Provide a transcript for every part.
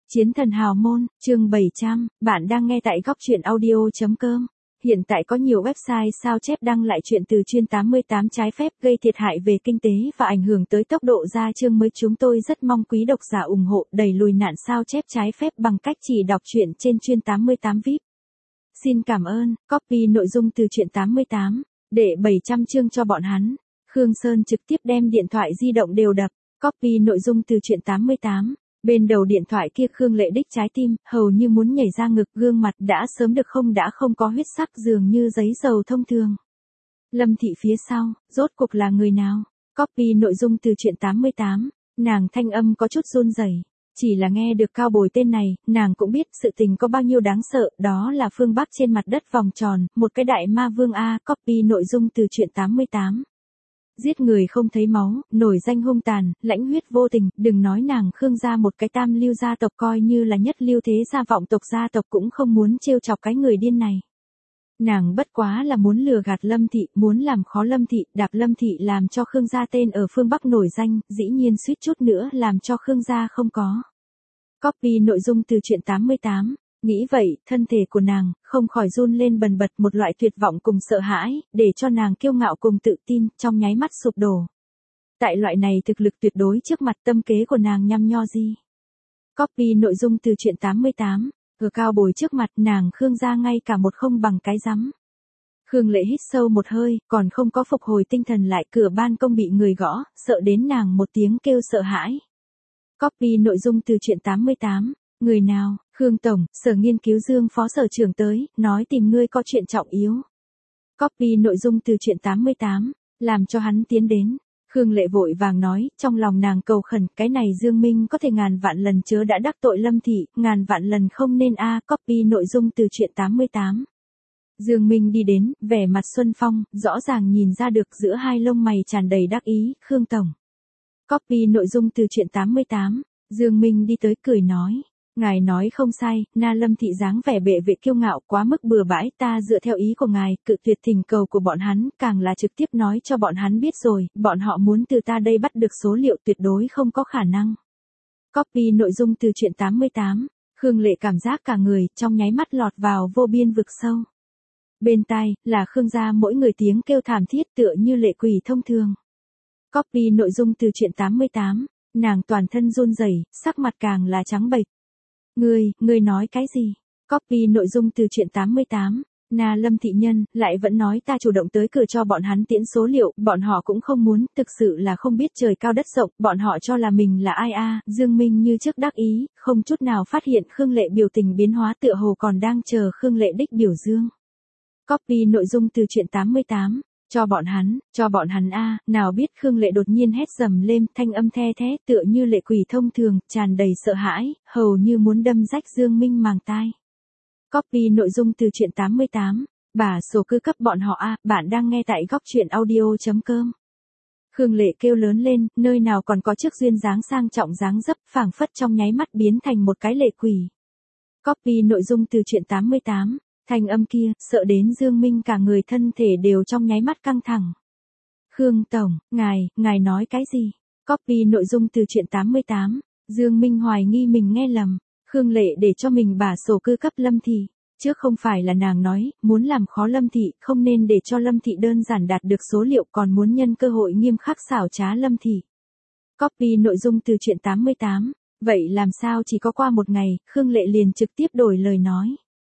Chiến thần hào môn, chương 700, bạn đang nghe tại góc truyện audio.com. Hiện tại có nhiều website sao chép đăng lại chuyện từ chuyên 88 trái phép gây thiệt hại về kinh tế và ảnh hưởng tới tốc độ ra chương mới. Chúng tôi rất mong quý độc giả ủng hộ đẩy lùi nạn sao chép trái phép bằng cách chỉ đọc truyện trên chuyên 88 VIP. Xin cảm ơn, copy nội dung từ truyện 88, để 700 chương cho bọn hắn. Khương Sơn trực tiếp đem điện thoại di động đều đập, copy nội dung từ truyện 88. Bên đầu điện thoại kia Khương Lệ đích trái tim, hầu như muốn nhảy ra ngực, gương mặt đã sớm được đã không có huyết sắc, dường như giấy dầu thông thường. Lâm Thị phía sau, rốt cuộc là người nào? Copy nội dung từ truyện 88, nàng thanh âm có chút run rẩy. Chỉ là nghe được Cao Bồi tên này, nàng cũng biết sự tình có bao nhiêu đáng sợ, đó là phương Bắc trên mặt đất vòng tròn, một cái đại ma vương A. Copy nội dung từ truyện 88. Giết người không thấy máu, nổi danh hung tàn, lãnh huyết vô tình, đừng nói nàng Khương gia một cái tam lưu gia tộc, coi như là nhất lưu thế gia vọng tộc gia tộc cũng không muốn trêu chọc cái người điên này. Nàng bất quá là muốn lừa gạt Lâm Thị, muốn làm khó Lâm Thị, đạp Lâm Thị làm cho Khương gia tên ở phương Bắc nổi danh, dĩ nhiên suýt chút nữa làm cho Khương gia không có. Copy nội dung từ truyện 88. Nghĩ vậy, thân thể của nàng không khỏi run lên bần bật, một loại tuyệt vọng cùng sợ hãi, để cho nàng kiêu ngạo cùng tự tin, trong nháy mắt sụp đổ. Tại loại này thực lực tuyệt đối trước mặt, tâm kế của nàng nhăm nho gì. Copy nội dung từ truyện 88, ở Cao Bồi trước mặt nàng Khương gia ngay cả một không bằng cái rắm. Khương Lệ hít sâu một hơi, còn không có phục hồi tinh thần lại, cửa ban công bị người gõ, sợ đến nàng một tiếng kêu sợ hãi. Copy nội dung từ truyện 88. Người nào? Khương Tổng, Sở Nghiên cứu Dương Phó Sở trưởng tới, nói tìm ngươi có chuyện trọng yếu. Copy nội dung từ truyện 88, làm cho hắn tiến đến. Khương Lệ vội vàng nói, trong lòng nàng cầu khẩn, cái này Dương Minh có thể ngàn vạn lần chớ đã đắc tội Lâm Thị, ngàn vạn lần không nên a. Copy nội dung từ truyện 88. Dương Minh đi đến, vẻ mặt xuân phong, rõ ràng nhìn ra được giữa hai lông mày tràn đầy đắc ý, Khương Tổng. Copy nội dung từ truyện 88, Dương Minh đi tới cười nói. Ngài nói không sai, Na Lâm Thị dáng vẻ bệ vệ kiêu ngạo quá mức bừa bãi, ta dựa theo ý của ngài, cự tuyệt thỉnh cầu của bọn hắn, càng là trực tiếp nói cho bọn hắn biết rồi, bọn họ muốn từ ta đây bắt được số liệu tuyệt đối không có khả năng. Copy nội dung từ truyện 88, Khương Lệ cảm giác cả người trong nháy mắt lọt vào vô biên vực sâu. Bên tai, là Khương gia mỗi người tiếng kêu thảm thiết tựa như lệ quỷ thông thường. Copy nội dung từ truyện 88, nàng toàn thân run rẩy, sắc mặt càng là trắng bệch. Ngươi nói cái gì? Copy nội dung từ truyện 88. Na Lâm Thị nhân, lại vẫn nói ta chủ động tới cửa cho bọn hắn tiễn số liệu, bọn họ cũng không muốn, thực sự là không biết trời cao đất rộng, bọn họ cho là mình là ai a. Dương Minh như trước đắc ý, không chút nào phát hiện Khương Lệ biểu tình biến hóa, tựa hồ còn đang chờ Khương Lệ đích biểu dương. Copy nội dung từ truyện 88. Cho bọn hắn a. Nào biết Khương Lệ đột nhiên hét dầm lên, thanh âm the thé tựa như lệ quỷ thông thường, tràn đầy sợ hãi, hầu như muốn đâm rách Dương Minh màng tai. Copy nội dung từ truyện 88, bà sổ cư cấp bọn họ a. Bạn đang nghe tại góc truyện audio.com. Khương Lệ kêu lớn lên, nơi nào còn có chức duyên dáng sang trọng dáng dấp, phảng phất trong nháy mắt biến thành một cái lệ quỷ. Copy nội dung từ truyện 88. Thanh âm kia, sợ đến Dương Minh cả người thân thể đều trong nháy mắt căng thẳng. Khương Tổng, ngài nói cái gì? Copy nội dung từ truyện 88, Dương Minh hoài nghi mình nghe lầm, Khương Lệ để cho mình bà sổ cư cấp Lâm Thị. Trước không phải là nàng nói, muốn làm khó Lâm Thị, không nên để cho Lâm Thị đơn giản đạt được số liệu, còn muốn nhân cơ hội nghiêm khắc xảo trá Lâm Thị. Copy nội dung từ truyện 88, vậy làm sao chỉ có qua một ngày, Khương Lệ liền trực tiếp đổi lời nói.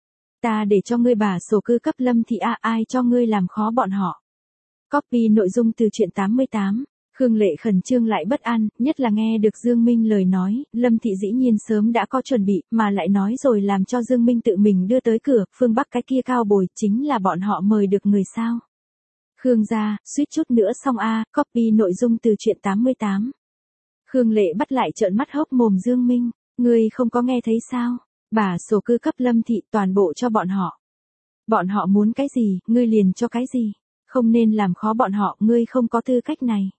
Ta để cho ngươi bà sổ cư cấp Lâm Thị a, ai cho ngươi làm khó bọn họ. Copy nội dung từ truyện 88, Khương Lệ khẩn trương lại bất an, nhất là nghe được Dương Minh lời nói, Lâm Thị dĩ nhiên sớm đã có chuẩn bị, mà lại nói rồi làm cho Dương Minh tự mình đưa tới cửa, phương Bắc cái kia Cao Bồi, chính là bọn họ mời được người sao. Khương gia, suýt chút nữa xong a. Copy nội dung từ truyện 88. Khương Lệ bắt lại trợn mắt hốc mồm Dương Minh, ngươi không có nghe thấy sao? Bà sổ cư cấp Lâm Thị toàn bộ cho bọn họ. Bọn họ muốn cái gì, ngươi liền cho cái gì. Không nên làm khó bọn họ, ngươi không có tư cách này.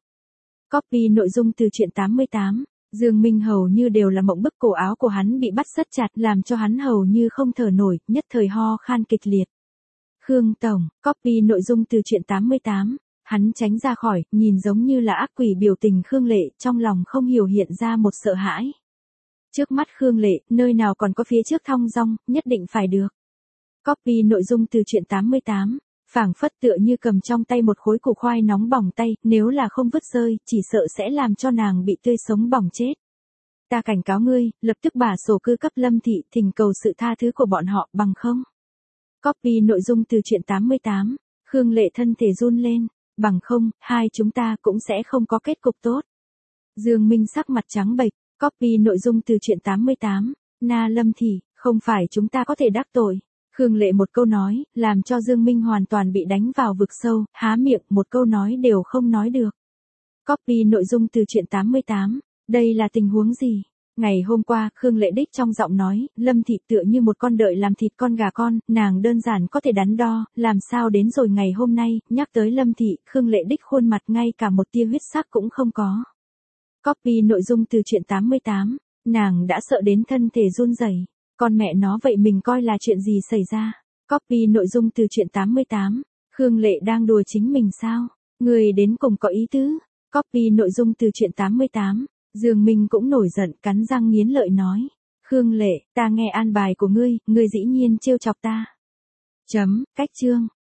Copy nội dung từ truyện 88. Dương Minh hầu như đều là mộng bức, cổ áo của hắn bị bắt rất chặt, làm cho hắn hầu như không thở nổi, nhất thời ho khan kịch liệt. Khương Tổng, copy nội dung từ truyện 88. Hắn tránh ra khỏi, nhìn giống như là ác quỷ biểu tình Khương Lệ, trong lòng không hiểu hiện ra một sợ hãi. Trước mắt Khương Lệ, nơi nào còn có phía trước thong dong, nhất định phải được. Copy nội dung từ truyện 88. Phảng phất tựa như cầm trong tay một khối củ khoai nóng bỏng tay, nếu là không vứt rơi, chỉ sợ sẽ làm cho nàng bị tươi sống bỏng chết. Ta cảnh cáo ngươi, lập tức bả sổ cư cấp Lâm Thị, thỉnh cầu sự tha thứ của bọn họ, bằng không. Copy nội dung từ truyện 88. Khương Lệ thân thể run lên, bằng không, hai chúng ta cũng sẽ không có kết cục tốt. Dương Minh sắc mặt trắng bệch, copy nội dung từ truyện 88. Na Lâm Thị, không phải chúng ta có thể đắc tội. Khương Lệ một câu nói, làm cho Dương Minh hoàn toàn bị đánh vào vực sâu, há miệng, một câu nói đều không nói được. Copy nội dung từ truyện 88. Đây là tình huống gì? Ngày hôm qua, Khương Lệ đích trong giọng nói, Lâm Thị tựa như một con đợi làm thịt con gà con, nàng đơn giản có thể đắn đo, làm sao đến rồi ngày hôm nay, nhắc tới Lâm Thị, Khương Lệ đích khuôn mặt ngay cả một tia huyết sắc cũng không có. Copy nội dung từ truyện 88. Nàng đã sợ đến thân thể run rẩy. Con mẹ nó vậy mình coi là chuyện gì xảy ra? Copy nội dung từ truyện 88. Khương Lệ đang đùa chính mình sao? Người đến cùng có ý tứ. Copy nội dung từ truyện 88. Dương Minh cũng nổi giận, cắn răng nghiến lợi nói. Khương Lệ, ta nghe an bài của ngươi dĩ nhiên trêu chọc ta. Cách chương.